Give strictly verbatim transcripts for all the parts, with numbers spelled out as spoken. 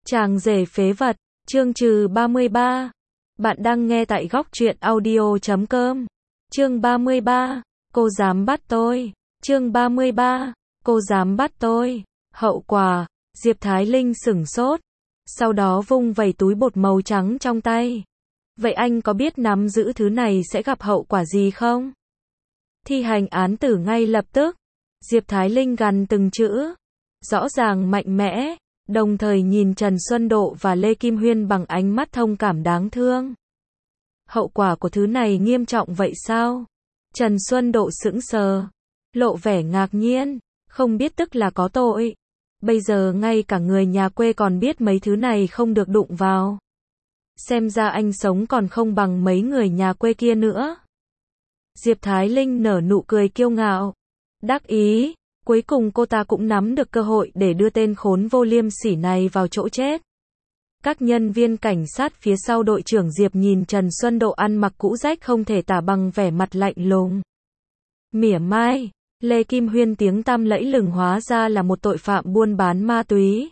Chàng rể phế vật, chương trừ ba mươi ba. Bạn đang nghe tại góc truyện audio chấm com. Chương ba mươi ba, cô dám bắt tôi. Chương ba mươi ba, cô dám bắt tôi. Hậu quả, Diệp Thái Linh sửng sốt, sau đó vung vẩy túi bột màu trắng trong tay. Vậy anh có biết nắm giữ thứ này sẽ gặp hậu quả gì không? Thi hành án tử ngay lập tức. Diệp Thái Linh gằn từng chữ, rõ ràng mạnh mẽ, đồng thời nhìn Trần Xuân Độ và Lê Kim Huyên bằng ánh mắt thông cảm đáng thương. Hậu quả của thứ này nghiêm trọng vậy sao? Trần Xuân Độ sững sờ, lộ vẻ ngạc nhiên, không biết tức là có tội. Bây giờ ngay cả người nhà quê còn biết mấy thứ này không được đụng vào. Xem ra anh sống còn không bằng mấy người nhà quê kia nữa. Diệp Thái Linh nở nụ cười kiêu ngạo, đắc ý, cuối cùng cô ta cũng nắm được cơ hội để đưa tên khốn vô liêm sỉ này vào chỗ chết. Các nhân viên cảnh sát phía sau đội trưởng Diệp nhìn Trần Xuân Độ ăn mặc cũ rách không thể tả bằng vẻ mặt lạnh lùng. Mỉa mai, Lê Kim Huyên tiếng tăm lẫy lừng hóa ra là một tội phạm buôn bán ma túy.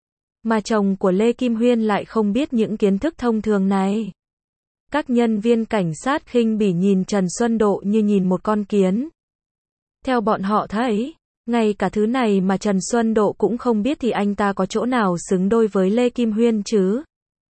Mà chồng của Lê Kim Huyên lại không biết những kiến thức thông thường này. Các nhân viên cảnh sát khinh bỉ nhìn Trần Xuân Độ như nhìn một con kiến. Theo bọn họ thấy, ngay cả thứ này mà Trần Xuân Độ cũng không biết thì anh ta có chỗ nào xứng đôi với Lê Kim Huyên chứ?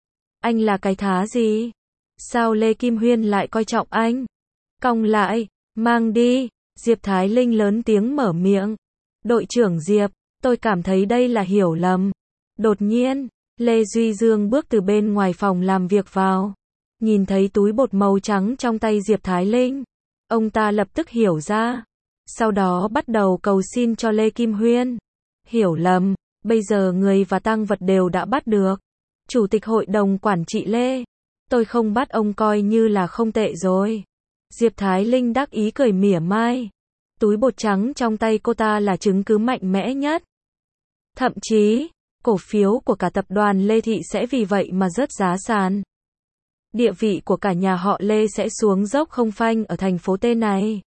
Anh là cái thá gì? Sao Lê Kim Huyên lại coi trọng anh? Cong lại, mang đi, Diệp Thái Linh lớn tiếng mở miệng. Đội trưởng Diệp, tôi cảm thấy đây là hiểu lầm. Đột nhiên, Lê Duy Dương bước từ bên ngoài phòng làm việc vào. Nhìn thấy túi bột màu trắng trong tay Diệp Thái Linh, ông ta lập tức hiểu ra. Sau đó bắt đầu cầu xin cho Lê Kim Huyên. Hiểu lầm, bây giờ người và tang vật đều đã bắt được. Chủ tịch hội đồng quản trị Lê, tôi không bắt ông coi như là không tệ rồi. Diệp Thái Linh đắc ý cười mỉa mai. Túi bột trắng trong tay cô ta là chứng cứ mạnh mẽ nhất. Thậm chí, cổ phiếu của cả tập đoàn Lê Thị sẽ vì vậy mà rớt giá sàn. Địa vị của cả nhà họ Lê sẽ xuống dốc không phanh ở thành phố T này.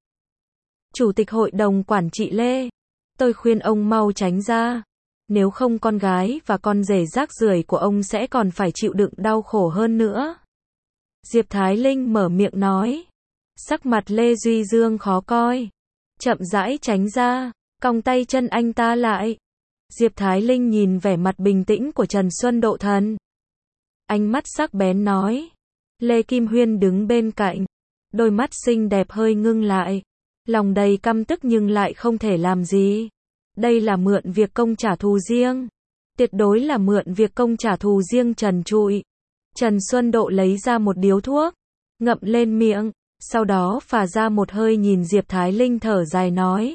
Chủ tịch hội đồng quản trị Lê, tôi khuyên ông mau tránh ra. Nếu không con gái và con rể rác rưởi của ông sẽ còn phải chịu đựng đau khổ hơn nữa. Diệp Thái Linh mở miệng nói. Sắc mặt Lê Duy Dương khó coi. Chậm rãi tránh ra, cong tay chân anh ta lại. Diệp Thái Linh nhìn vẻ mặt bình tĩnh của Trần Xuân Độ thần. Ánh mắt sắc bén nói. Lê Kim Huyên đứng bên cạnh. Đôi mắt xinh đẹp hơi ngưng lại. Lòng đầy căm tức nhưng lại không thể làm gì. Đây là mượn việc công trả thù riêng. Tuyệt đối là mượn việc công trả thù riêng trần trụi. Trần Xuân Độ lấy ra một điếu thuốc, ngậm lên miệng, sau đó phả ra một hơi nhìn Diệp Thái Linh thở dài nói.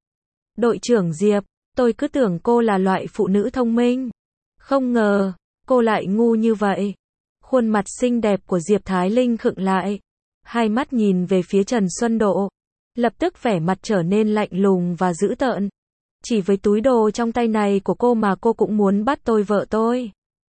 Đội trưởng Diệp, tôi cứ tưởng cô là loại phụ nữ thông minh. Không ngờ, cô lại ngu như vậy. Khuôn mặt xinh đẹp của Diệp Thái Linh khựng lại. Hai mắt nhìn về phía Trần Xuân Độ. Lập tức vẻ mặt trở nên lạnh lùng và dữ tợn. Chỉ với túi đồ trong tay này của cô mà cô cũng muốn bắt tôi vợ tôi.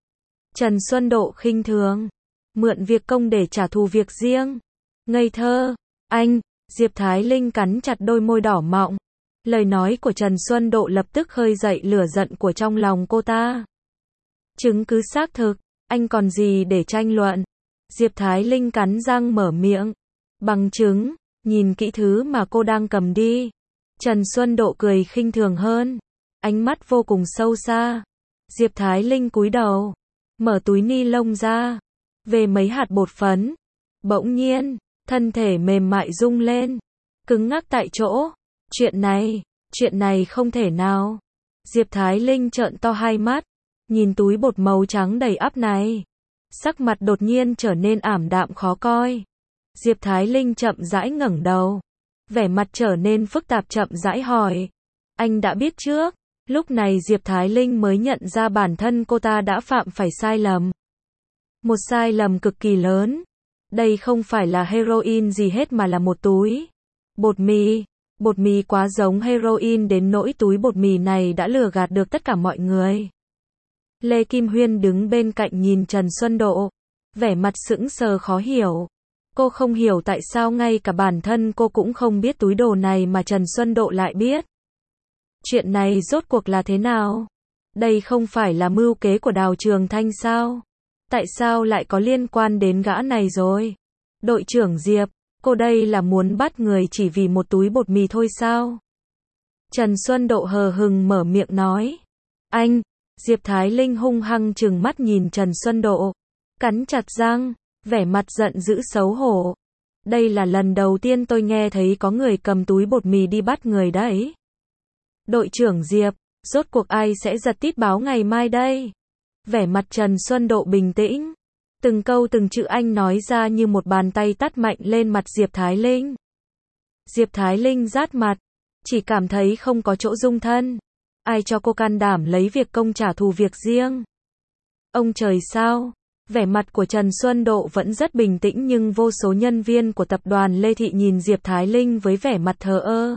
Trần Xuân Độ khinh thường. Mượn việc công để trả thù việc riêng. Ngây thơ. Anh, Diệp Thái Linh cắn chặt đôi môi đỏ mọng. Lời nói của Trần Xuân Độ lập tức khơi dậy lửa giận của trong lòng cô ta. Chứng cứ xác thực, anh còn gì để tranh luận? Diệp Thái Linh cắn răng mở miệng. Bằng chứng, nhìn kỹ thứ mà cô đang cầm đi. Trần Xuân Độ cười khinh thường hơn. Ánh mắt vô cùng sâu xa. Diệp Thái Linh cúi đầu. Mở túi ni lông ra. Về mấy hạt bột phấn. Bỗng nhiên, thân thể mềm mại rung lên. Cứng ngắc tại chỗ. Chuyện này, chuyện này không thể nào. Diệp Thái Linh trợn to hai mắt. Nhìn túi bột màu trắng đầy ắp này. Sắc mặt đột nhiên trở nên ảm đạm khó coi. Diệp Thái Linh chậm rãi ngẩng đầu. Vẻ mặt trở nên phức tạp chậm rãi hỏi. Anh đã biết trước. Lúc này Diệp Thái Linh mới nhận ra bản thân cô ta đã phạm phải sai lầm. Một sai lầm cực kỳ lớn. Đây không phải là heroin gì hết mà là một túi bột mì. Bột mì quá giống heroin đến nỗi túi bột mì này đã lừa gạt được tất cả mọi người. Lê Kim Huyên đứng bên cạnh nhìn Trần Xuân Độ. Vẻ mặt sững sờ khó hiểu. Cô không hiểu tại sao ngay cả bản thân cô cũng không biết túi đồ này mà Trần Xuân Độ lại biết. Chuyện này rốt cuộc là thế nào? Đây không phải là mưu kế của Đào Trường Thanh sao? Tại sao lại có liên quan đến gã này rồi? Đội trưởng Diệp, cô đây là muốn bắt người chỉ vì một túi bột mì thôi sao? Trần Xuân Độ hờ hừng mở miệng nói. Anh, Diệp Thái Linh hung hăng trừng mắt nhìn Trần Xuân Độ, cắn chặt răng, vẻ mặt giận dữ xấu hổ. Đây là lần đầu tiên tôi nghe thấy có người cầm túi bột mì đi bắt người đấy. Đội trưởng Diệp, rốt cuộc ai sẽ giật tít báo ngày mai đây? Vẻ mặt Trần Xuân Độ bình tĩnh. Từng câu từng chữ anh nói ra như một bàn tay tát mạnh lên mặt Diệp Thái Linh. Diệp Thái Linh rát mặt, chỉ cảm thấy không có chỗ dung thân. Ai cho cô can đảm lấy việc công trả thù việc riêng? Ông trời sao? Vẻ mặt của Trần Xuân Độ vẫn rất bình tĩnh nhưng vô số nhân viên của tập đoàn Lê Thị nhìn Diệp Thái Linh với vẻ mặt thờ ơ.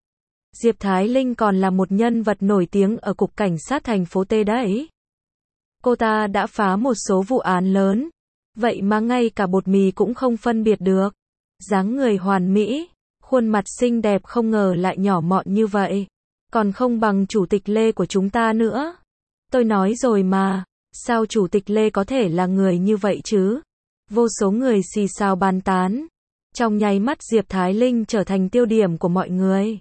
Diệp Thái Linh còn là một nhân vật nổi tiếng ở Cục Cảnh sát thành phố T đấy. Cô ta đã phá một số vụ án lớn, vậy mà ngay cả bột mì cũng không phân biệt được. Dáng người hoàn mỹ, khuôn mặt xinh đẹp không ngờ lại nhỏ mọn như vậy. Còn không bằng chủ tịch Lê của chúng ta nữa. Tôi nói rồi mà, sao chủ tịch Lê có thể là người như vậy chứ? Vô số người xì xào bàn tán. Trong nháy mắt Diệp Thái Linh trở thành tiêu điểm của mọi người.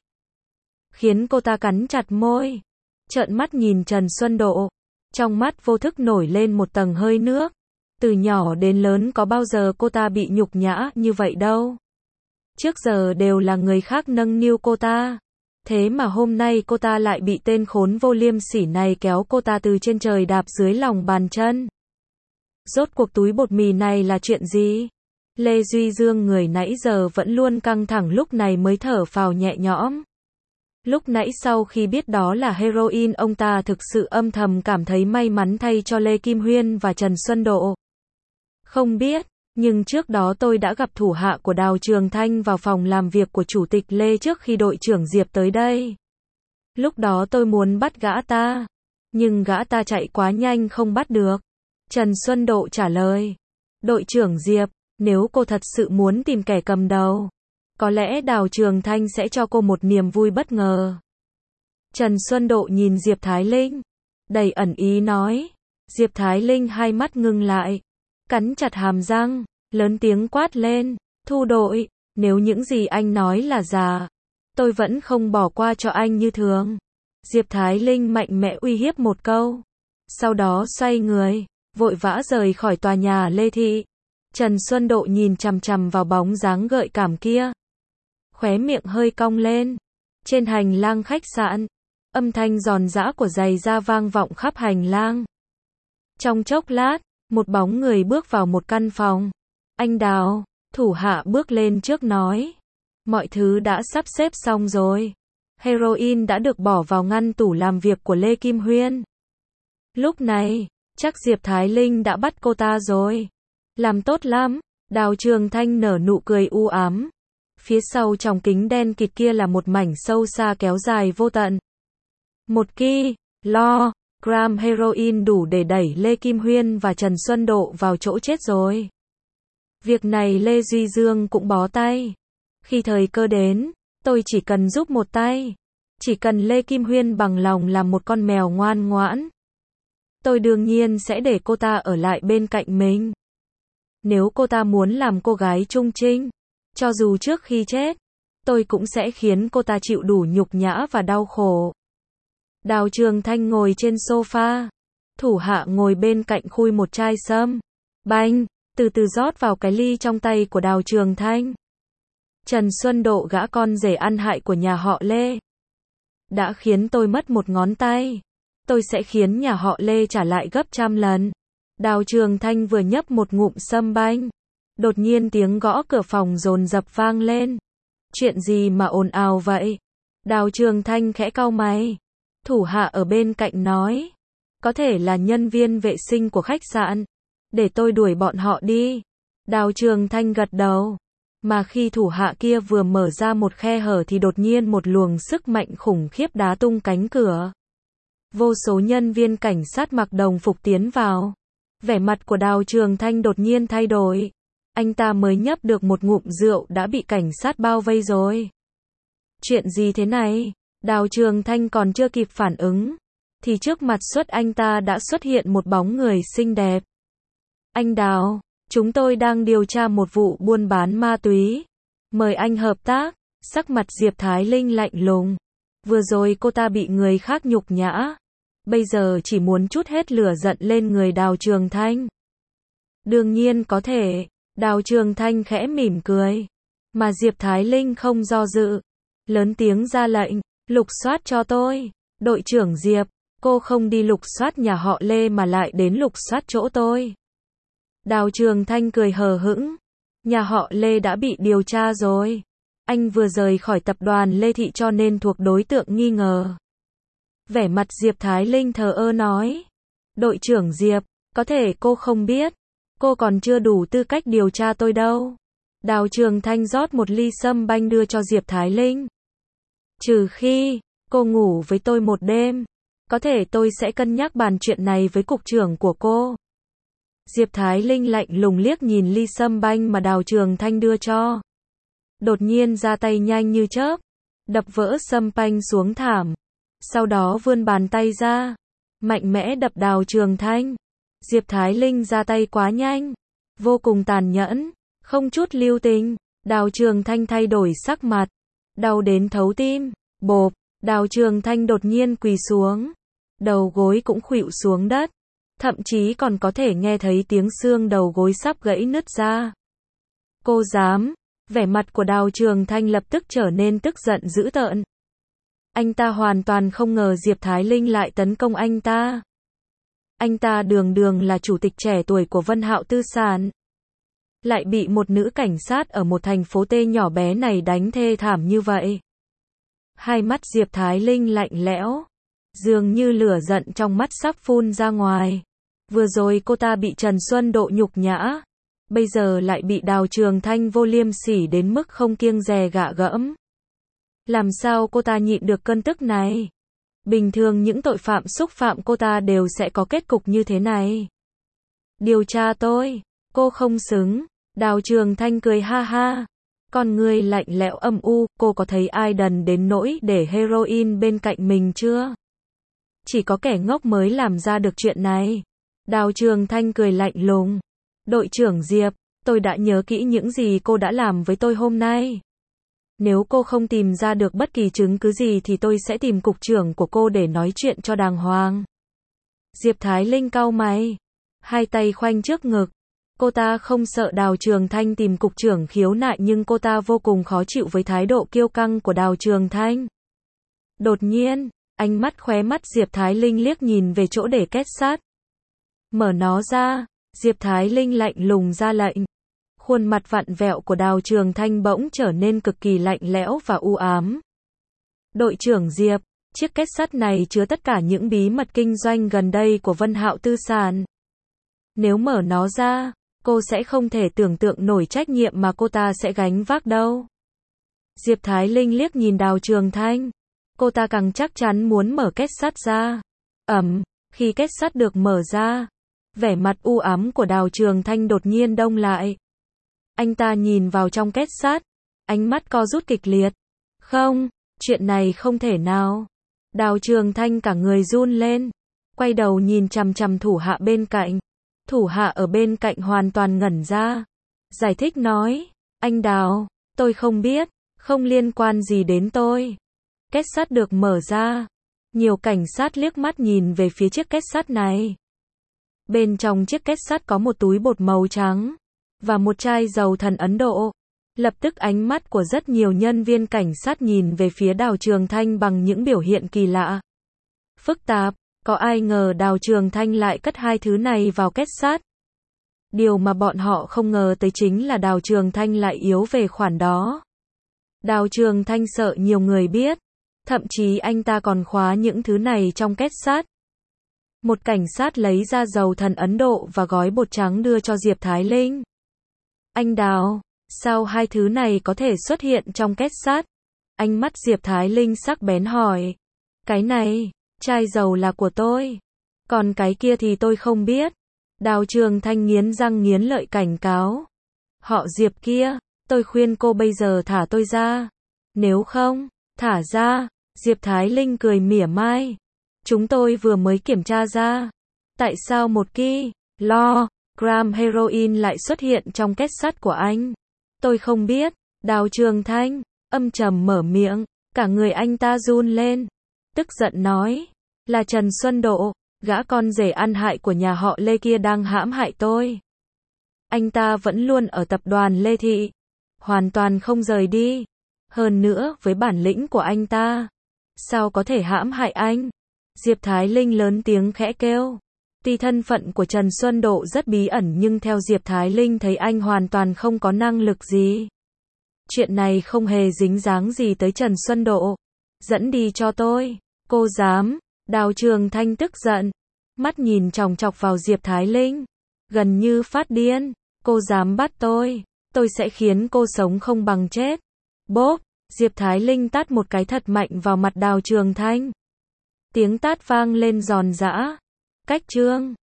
Khiến cô ta cắn chặt môi, trợn mắt nhìn Trần Xuân Độ. Trong mắt vô thức nổi lên một tầng hơi nước. Từ nhỏ đến lớn có bao giờ cô ta bị nhục nhã như vậy đâu. Trước giờ đều là người khác nâng niu cô ta. Thế mà hôm nay cô ta lại bị tên khốn vô liêm sỉ này kéo cô ta từ trên trời đạp dưới lòng bàn chân. Rốt cuộc túi bột mì này là chuyện gì? Lê Duy Dương người nãy giờ vẫn luôn căng thẳng lúc này mới thở phào nhẹ nhõm. Lúc nãy sau khi biết đó là heroin ông ta thực sự âm thầm cảm thấy may mắn thay cho Lê Kim Huyên và Trần Xuân Độ. Không biết, nhưng trước đó tôi đã gặp thủ hạ của Đào Trường Thanh vào phòng làm việc của Chủ tịch Lê trước khi đội trưởng Diệp tới đây. Lúc đó tôi muốn bắt gã ta, nhưng gã ta chạy quá nhanh không bắt được. Trần Xuân Độ trả lời. Đội trưởng Diệp, nếu cô thật sự muốn tìm kẻ cầm đầu, có lẽ Đào Trường Thanh sẽ cho cô một niềm vui bất ngờ. Trần Xuân Độ nhìn Diệp Thái Linh, đầy ẩn ý nói. Diệp Thái Linh hai mắt ngưng lại, cắn chặt hàm răng, lớn tiếng quát lên. Thu đội, nếu những gì anh nói là giả, tôi vẫn không bỏ qua cho anh như thường. Diệp Thái Linh mạnh mẽ uy hiếp một câu. Sau đó xoay người, vội vã rời khỏi tòa nhà Lê Thị. Trần Xuân Độ nhìn chằm chằm vào bóng dáng gợi cảm kia. Khóe miệng hơi cong lên. Trên hành lang khách sạn, âm thanh giòn giã của giày da vang vọng khắp hành lang. Trong chốc lát, một bóng người bước vào một căn phòng. Anh Đào, thủ hạ bước lên trước nói. Mọi thứ đã sắp xếp xong rồi. Heroin đã được bỏ vào ngăn tủ làm việc của Lê Kim Huyên. Lúc này, chắc Diệp Thái Linh đã bắt cô ta rồi. Làm tốt lắm. Đào Trường Thanh nở nụ cười u ám. Phía sau trong kính đen kịt kia là một mảnh sâu xa kéo dài vô tận. Một ki lô gam heroin đủ để đẩy Lê Kim Huyên và Trần Xuân Độ vào chỗ chết rồi. Việc này Lê Duy Dương cũng bó tay. Khi thời cơ đến, tôi chỉ cần giúp một tay. Chỉ cần Lê Kim Huyên bằng lòng làm một con mèo ngoan ngoãn, tôi đương nhiên sẽ để cô ta ở lại bên cạnh mình. Nếu cô ta muốn làm cô gái trung trinh, cho dù trước khi chết, tôi cũng sẽ khiến cô ta chịu đủ nhục nhã và đau khổ. Đào Trường Thanh ngồi trên sofa, thủ hạ ngồi bên cạnh khui một chai sâm. Banh, từ từ rót vào cái ly trong tay của Đào Trường Thanh. Trần Xuân Độ gã con rể ăn hại của nhà họ Lê đã khiến tôi mất một ngón tay. Tôi sẽ khiến nhà họ Lê trả lại gấp trăm lần. Đào Trường Thanh vừa nhấp một ngụm sâm banh. Đột nhiên tiếng gõ cửa phòng dồn dập vang lên. Chuyện gì mà ồn ào vậy? Đào Trường Thanh khẽ cau mày. Thủ hạ ở bên cạnh nói. Có thể là nhân viên vệ sinh của khách sạn. Để tôi đuổi bọn họ đi. Đào Trường Thanh gật đầu. Mà khi thủ hạ kia vừa mở ra một khe hở thì đột nhiên một luồng sức mạnh khủng khiếp đá tung cánh cửa. Vô số nhân viên cảnh sát mặc đồng phục tiến vào. Vẻ mặt của Đào Trường Thanh đột nhiên thay đổi. Anh ta mới nhấp được một ngụm rượu đã bị cảnh sát bao vây rồi. Chuyện gì thế này? Đào Trường Thanh còn chưa kịp phản ứng. thì trước mặt xuất anh ta đã xuất hiện một bóng người xinh đẹp. Anh Đào, chúng tôi đang điều tra một vụ buôn bán ma túy. Mời anh hợp tác. Sắc mặt Diệp Thái Linh lạnh lùng. Vừa rồi cô ta bị người khác nhục nhã. Bây giờ chỉ muốn trút hết lửa giận lên người Đào Trường Thanh. Đương nhiên có thể. Đào Trường Thanh khẽ mỉm cười. Mà Diệp Thái Linh không do dự. Lớn tiếng ra lệnh. Lục soát cho tôi. Đội trưởng Diệp, cô không đi lục soát nhà họ Lê mà lại đến lục soát chỗ tôi. Đào Trường Thanh cười hờ hững. Nhà họ Lê đã bị điều tra rồi. Anh vừa rời khỏi tập đoàn Lê Thị cho nên thuộc đối tượng nghi ngờ. Vẻ mặt Diệp Thái Linh thờ ơ nói. Đội trưởng Diệp, có thể cô không biết. Cô còn chưa đủ tư cách điều tra tôi đâu. Đào Trường Thanh rót một ly sâm banh đưa cho Diệp Thái Linh. Trừ khi cô ngủ với tôi một đêm, có thể tôi sẽ cân nhắc bàn chuyện này với cục trưởng của cô. Diệp Thái Linh lạnh lùng liếc nhìn ly sâm banh mà Đào Trường Thanh đưa cho. Đột nhiên ra tay nhanh như chớp, đập vỡ sâm banh xuống thảm. Sau đó vươn bàn tay ra, mạnh mẽ đập Đào Trường Thanh. Diệp Thái Linh ra tay quá nhanh, vô cùng tàn nhẫn, không chút lưu tình. Đào Trường Thanh thay đổi sắc mặt, đau đến thấu tim. Bộp, Đào Trường Thanh đột nhiên quỳ xuống, đầu gối cũng khuỵu xuống đất, thậm chí còn có thể nghe thấy tiếng xương đầu gối sắp gãy nứt ra. Cô dám? Vẻ mặt của Đào Trường Thanh lập tức trở nên tức giận dữ tợn. Anh ta hoàn toàn không ngờ Diệp Thái Linh lại tấn công anh ta. Anh ta đường đường là chủ tịch trẻ tuổi của Vân Hạo Tư Sản, lại bị một nữ cảnh sát ở một thành phố T nhỏ bé này đánh thê thảm như vậy. Hai mắt Diệp Thái Linh lạnh lẽo, dường như lửa giận trong mắt sắp phun ra ngoài. Vừa rồi cô ta bị Trần Xuân Độ nhục nhã, bây giờ lại bị Đào Trường Thanh vô liêm sỉ đến mức không kiêng dè gạ gẫm. Làm sao cô ta nhịn được cơn tức này? Bình thường những tội phạm xúc phạm cô ta đều sẽ có kết cục như thế này. Điều tra tôi, cô không xứng. Đào Trường Thanh cười ha ha. Con người lạnh lẽo âm u, cô có thấy ai đần đến nỗi để heroin bên cạnh mình chưa? Chỉ có kẻ ngốc mới làm ra được chuyện này. Đào Trường Thanh cười lạnh lùng. Đội trưởng Diệp, tôi đã nhớ kỹ những gì cô đã làm với tôi hôm nay. Nếu cô không tìm ra được bất kỳ chứng cứ gì thì tôi sẽ tìm cục trưởng của cô để nói chuyện cho đàng hoàng. Diệp Thái Linh cau mày, hai tay khoanh trước ngực. Cô ta không sợ Đào Trường Thanh tìm cục trưởng khiếu nại nhưng cô ta vô cùng khó chịu với thái độ kiêu căng của Đào Trường Thanh. Đột nhiên, ánh mắt khóe mắt Diệp Thái Linh liếc nhìn về chỗ để két sắt. Mở nó ra, Diệp Thái Linh lạnh lùng ra lệnh. Khuôn mặt vặn vẹo của Đào Trường Thanh bỗng trở nên cực kỳ lạnh lẽo và u ám. Đội trưởng Diệp, chiếc két sắt này chứa tất cả những bí mật kinh doanh gần đây của Vân Hạo Tư Sản. Nếu mở nó ra, cô sẽ không thể tưởng tượng nổi trách nhiệm mà cô ta sẽ gánh vác đâu. Diệp Thái Linh liếc nhìn Đào Trường Thanh. Cô ta càng chắc chắn muốn mở két sắt ra. Ầm, khi két sắt được mở ra, vẻ mặt u ám của Đào Trường Thanh đột nhiên đông lại. Anh ta nhìn vào trong két sắt, ánh mắt co rút kịch liệt. Không, chuyện này không thể nào. Đào Trường Thanh cả người run lên, quay đầu nhìn chằm chằm thủ hạ bên cạnh. Thủ hạ ở bên cạnh hoàn toàn ngẩn ra. Giải thích nói, anh Đào, tôi không biết, không liên quan gì đến tôi. Két sắt được mở ra. Nhiều cảnh sát liếc mắt nhìn về phía chiếc két sắt này. Bên trong chiếc két sắt có một túi bột màu trắng và một chai dầu thần Ấn Độ. Lập tức ánh mắt của rất nhiều nhân viên cảnh sát nhìn về phía Đào Trường Thanh bằng những biểu hiện kỳ lạ, phức tạp. Có ai ngờ Đào Trường Thanh lại cất hai thứ này vào két sắt. Điều mà bọn họ không ngờ tới chính là Đào Trường Thanh lại yếu về khoản đó. Đào Trường Thanh sợ nhiều người biết, thậm chí anh ta còn khóa những thứ này trong két sắt. Một cảnh sát lấy ra dầu thần Ấn Độ và gói bột trắng đưa cho Diệp Thái Linh. Anh Đào, sao hai thứ này có thể xuất hiện trong két sắt? Ánh mắt Diệp Thái Linh sắc bén hỏi. Cái này, chai dầu là của tôi. Còn cái kia thì tôi không biết. Đào Trường Thanh nghiến răng nghiến lợi cảnh cáo. Họ Diệp kia, tôi khuyên cô bây giờ thả tôi ra. Nếu không, thả ra. Diệp Thái Linh cười mỉa mai. Chúng tôi vừa mới kiểm tra ra. Tại sao một ki lô gam heroin lại xuất hiện trong két sắt của anh? Tôi không biết. Đào Trường Thanh âm trầm mở miệng, cả người anh ta run lên. Tức giận nói, là Trần Xuân Độ, gã con rể ăn hại của nhà họ Lê kia đang hãm hại tôi. Anh ta vẫn luôn ở tập đoàn Lê Thị, hoàn toàn không rời đi. Hơn nữa, với bản lĩnh của anh ta, sao có thể hãm hại anh? Diệp Thái Linh lớn tiếng khẽ kêu. Tuy thân phận của Trần Xuân Độ rất bí ẩn nhưng theo Diệp Thái Linh thấy anh hoàn toàn không có năng lực gì. Chuyện này không hề dính dáng gì tới Trần Xuân Độ. Dẫn đi cho tôi. Cô dám. Đào Trường Thanh tức giận. Mắt nhìn chòng chọc vào Diệp Thái Linh. Gần như phát điên. Cô dám bắt tôi. Tôi sẽ khiến cô sống không bằng chết. Bốp. Diệp Thái Linh tát một cái thật mạnh vào mặt Đào Trường Thanh. Tiếng tát vang lên giòn giã. Cách chương